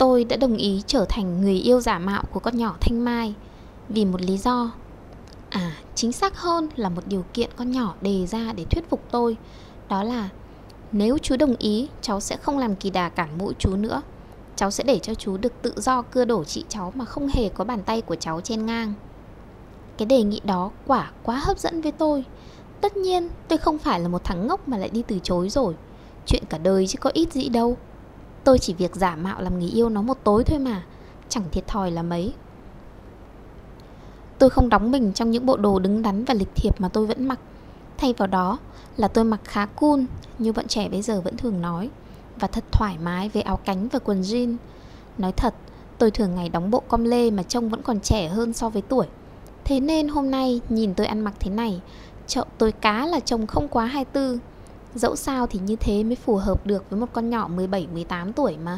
Tôi đã đồng ý trở thành người yêu giả mạo của con nhỏ Thanh Mai vì một lý do. Chính xác hơn là một điều kiện con nhỏ đề ra để thuyết phục tôi. Đó là nếu chú đồng ý, cháu sẽ không làm kỳ đà cản mũi chú nữa. Cháu sẽ để cho chú được tự do cưa đổ chị cháu mà không hề có bàn tay của cháu chen ngang. Cái đề nghị đó quá hấp dẫn với tôi. Tất nhiên tôi không phải là một thằng ngốc mà lại đi từ chối rồi. Chuyện cả đời chứ có ít gì đâu. Tôi chỉ việc giả mạo làm người yêu nó một tối thôi mà, chẳng thiệt thòi là mấy. Tôi không đóng mình trong những bộ đồ đứng đắn và lịch thiệp mà tôi vẫn mặc. Thay vào đó là tôi mặc khá cool, như bọn trẻ bây giờ vẫn thường nói, và thật thoải mái với áo cánh và quần jean. Nói thật, tôi thường ngày đóng bộ com lê mà trông vẫn còn trẻ hơn so với tuổi. Thế nên hôm nay nhìn tôi ăn mặc thế này, chợ tôi cá là trông không quá 24. Dẫu sao thì như thế mới phù hợp được với một con nhỏ 17-18 tuổi mà.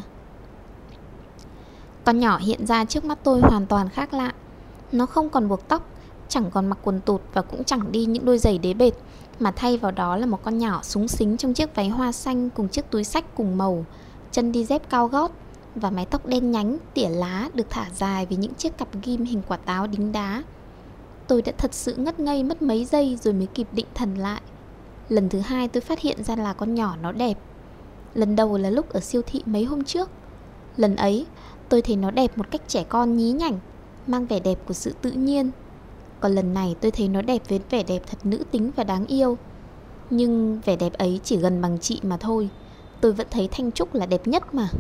Con nhỏ hiện ra trước mắt tôi hoàn toàn khác lạ. Nó không còn buộc tóc, chẳng còn mặc quần tụt và cũng chẳng đi những đôi giày đế bệt, mà thay vào đó là một con nhỏ xúng xính trong chiếc váy hoa xanh cùng chiếc túi xách cùng màu, chân đi dép cao gót và mái tóc đen nhánh tỉa lá được thả dài với những chiếc cặp ghim hình quả táo đính đá. Tôi đã thật sự ngất ngây mất mấy giây rồi mới kịp định thần lại. Lần thứ hai tôi phát hiện ra là con nhỏ nó đẹp. Lần đầu là lúc ở siêu thị mấy hôm trước. Lần ấy tôi thấy nó đẹp một cách trẻ con nhí nhảnh, mang vẻ đẹp của sự tự nhiên. Còn lần này tôi thấy nó đẹp với vẻ đẹp thật nữ tính và đáng yêu. Nhưng vẻ đẹp ấy chỉ gần bằng chị mà thôi. Tôi vẫn thấy Thanh Trúc là đẹp nhất mà.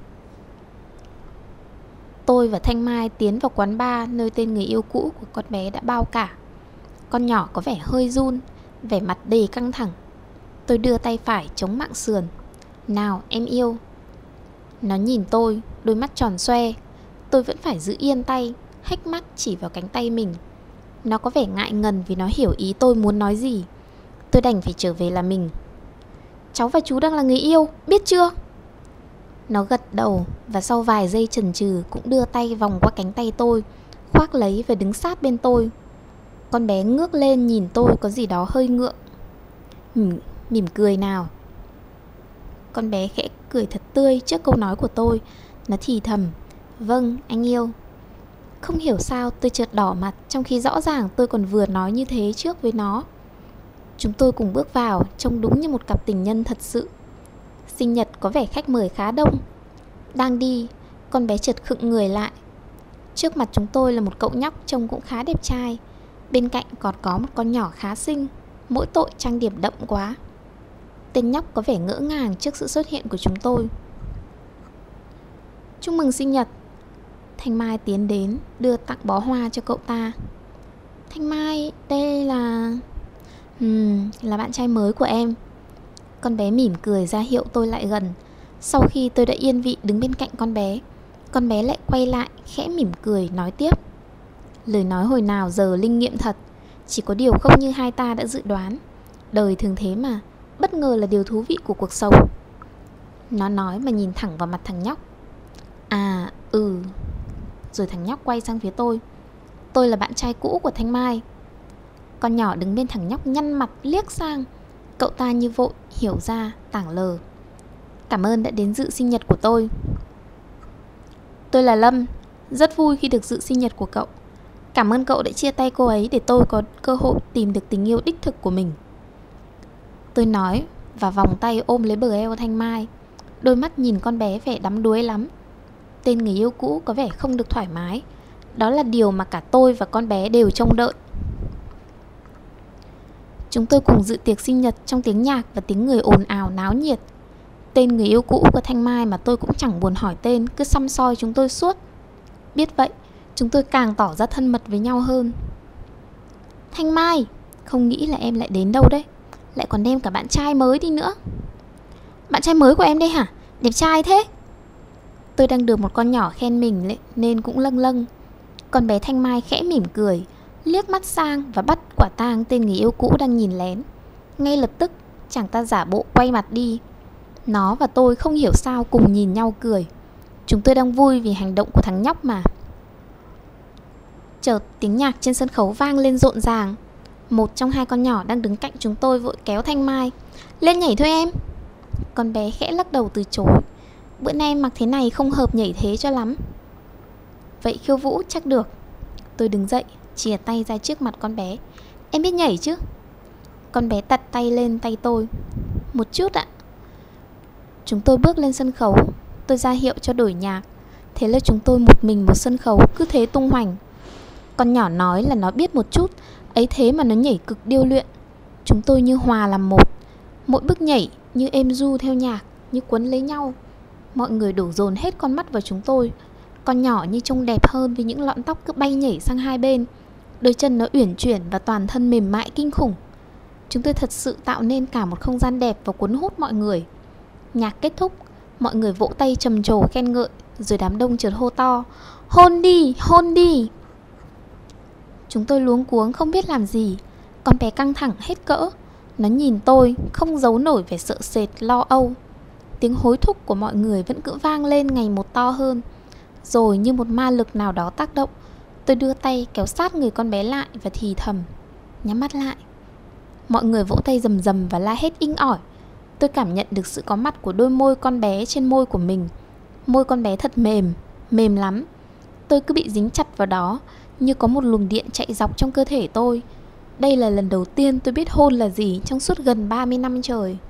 Tôi và Thanh Mai tiến vào quán bar nơi tên người yêu cũ của con bé đã bao cả. Con nhỏ có vẻ hơi run, vẻ mặt đầy căng thẳng. Tôi đưa tay phải chống mạng sườn. Nào em yêu. Nó nhìn tôi, đôi mắt tròn xoe. Tôi vẫn phải giữ yên tay, hếch mắt chỉ vào cánh tay mình. Nó có vẻ ngại ngần vì nó hiểu ý tôi muốn nói gì. Tôi đành phải trở về là mình. Cháu và chú đang là người yêu, biết chưa? Nó gật đầu và sau vài giây chần chừ cũng đưa tay vòng qua cánh tay tôi, khoác lấy và đứng sát bên tôi. Con bé ngước lên nhìn tôi có gì đó hơi ngượng. Mỉm cười nào. Con bé khẽ cười thật tươi trước câu nói của tôi. Nó thì thầm: Vâng, anh yêu. Không hiểu sao tôi chợt đỏ mặt, trong khi rõ ràng tôi còn vừa nói như thế trước với nó. Chúng tôi cùng bước vào, trông đúng như một cặp tình nhân thật sự. Sinh nhật có vẻ khách mời khá đông. Đang đi, con bé chợt khựng người lại. Trước mặt chúng tôi là một cậu nhóc trông cũng khá đẹp trai. Bên cạnh còn có một con nhỏ khá xinh, mỗi tội trang điểm đậm quá. Tên nhóc có vẻ ngỡ ngàng trước sự xuất hiện của chúng tôi. Chúc mừng sinh nhật. Thanh Mai tiến đến, đưa tặng bó hoa cho cậu ta. Thanh Mai, đây là bạn trai mới của em. Con bé mỉm cười ra hiệu tôi lại gần. Sau khi tôi đã yên vị đứng bên cạnh con bé lại quay lại, khẽ mỉm cười nói tiếp. Lời nói hồi nào giờ linh nghiệm thật. Chỉ có điều không như hai ta đã dự đoán. Đời thường thế mà, bất ngờ là điều thú vị của cuộc sống. Nó nói mà nhìn thẳng vào mặt thằng nhóc. Rồi thằng nhóc quay sang phía tôi. Tôi là bạn trai cũ của Thanh Mai. Con nhỏ đứng bên thằng nhóc nhăn mặt liếc sang. Cậu ta như vội hiểu ra, tảng lờ. Cảm ơn đã đến dự sinh nhật của tôi. Tôi là Lâm, rất vui khi được dự sinh nhật của cậu. Cảm ơn cậu đã chia tay cô ấy để tôi có cơ hội tìm được tình yêu đích thực của mình. Tôi nói và vòng tay ôm lấy bờ eo Thanh Mai. Đôi mắt nhìn con bé vẻ đắm đuối lắm. Tên người yêu cũ có vẻ không được thoải mái. Đó là điều mà cả tôi và con bé đều trông đợi. Chúng tôi cùng dự tiệc sinh nhật trong tiếng nhạc và tiếng người ồn ào náo nhiệt. Tên người yêu cũ của Thanh Mai mà tôi cũng chẳng buồn hỏi tên, cứ săm soi chúng tôi suốt. Biết vậy, chúng tôi càng tỏ ra thân mật với nhau hơn. Thanh Mai, không nghĩ là em lại đến đâu đấy. Lại còn đem cả bạn trai mới đi nữa. Bạn trai mới của em đây hả? Đẹp trai thế. Tôi đang được một con nhỏ khen mình nên cũng lâng lâng. Con bé Thanh Mai khẽ mỉm cười, liếc mắt sang và bắt quả tang tên người yêu cũ đang nhìn lén. Ngay lập tức chàng ta giả bộ quay mặt đi. Nó và tôi không hiểu sao cùng nhìn nhau cười. Chúng tôi đang vui vì hành động của thằng nhóc mà. Chợt tiếng nhạc trên sân khấu vang lên rộn ràng. Một trong hai con nhỏ đang đứng cạnh chúng tôi vội kéo Thanh Mai. Lên nhảy thôi em. Con bé khẽ lắc đầu từ chối. Bữa nay mặc thế này không hợp nhảy thế cho lắm. Vậy khiêu vũ chắc được. Tôi đứng dậy, chìa tay ra trước mặt con bé. Em biết nhảy chứ? Con bé đặt tay lên tay tôi. Một chút ạ. Chúng tôi bước lên sân khấu. Tôi ra hiệu cho đổi nhạc. Thế là chúng tôi một mình một sân khấu, cứ thế tung hoành. Con nhỏ nói là nó biết một chút, ấy thế mà nó nhảy cực điêu luyện. Chúng tôi như hòa làm một. Mỗi bước nhảy như êm ru theo nhạc, như quấn lấy nhau. Mọi người đổ dồn hết con mắt vào chúng tôi. Con nhỏ như trông đẹp hơn vì những lọn tóc cứ bay nhảy sang hai bên. Đôi chân nó uyển chuyển và toàn thân mềm mại kinh khủng. Chúng tôi thật sự tạo nên cả một không gian đẹp và cuốn hút mọi người. Nhạc kết thúc, mọi người vỗ tay trầm trồ khen ngợi, rồi đám đông chợt hô to: hôn đi, hôn đi. Chúng tôi luống cuống không biết làm gì. Con bé căng thẳng hết cỡ. Nó nhìn tôi, không giấu nổi vẻ sợ sệt, lo âu. Tiếng hối thúc của mọi người vẫn cứ vang lên ngày một to hơn. Rồi như một ma lực nào đó tác động, tôi đưa tay kéo sát người con bé lại và thì thầm: nhắm mắt lại. Mọi người vỗ tay rầm rầm và la hét inh ỏi. Tôi cảm nhận được sự có mặt của đôi môi con bé trên môi của mình. Môi con bé thật mềm, mềm lắm. Tôi cứ bị dính chặt vào đó, như có một luồng điện chạy dọc trong cơ thể tôi. Đây là lần đầu tiên tôi biết hôn là gì trong suốt gần 30 năm trời.